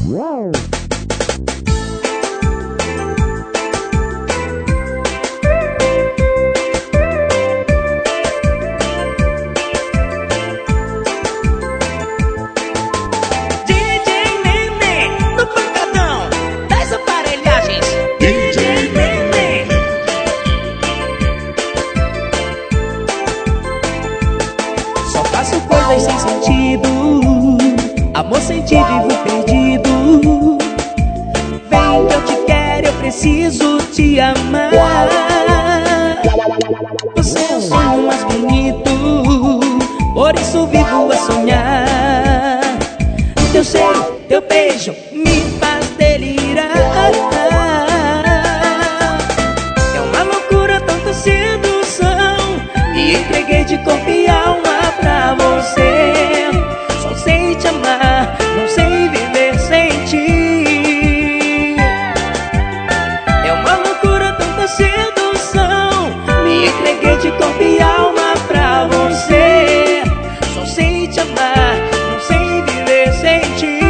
Sem sentido, amor sem ti vivo perdido. Vem que eu te quero, eu preciso te amar. Você é o sonho mais bonito, por isso vivo a sonhar. Teu cheiro, teu beijo me faz delirar. É uma loucura, tanta sedução. Me entreguei de corpo e alma pra você. Só sei te amar, não sei viver sem ti. É uma loucura, tanta sedução. Me entreguei de corpo e alma pra você. Só sei te amar, não sei viver sem ti.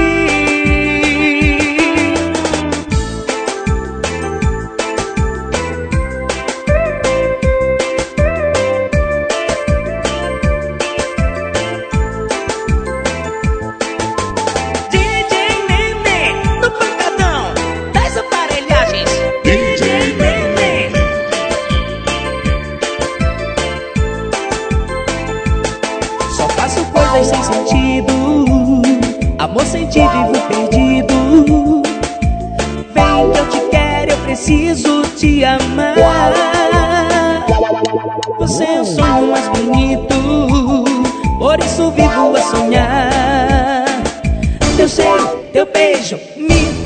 Sem sentido, amor sem ti vivo perdido. Vem que eu te quero, eu preciso te amar. Você é o sonho mais bonito, por isso vivo a sonhar. Teu cheiro, teu beijo me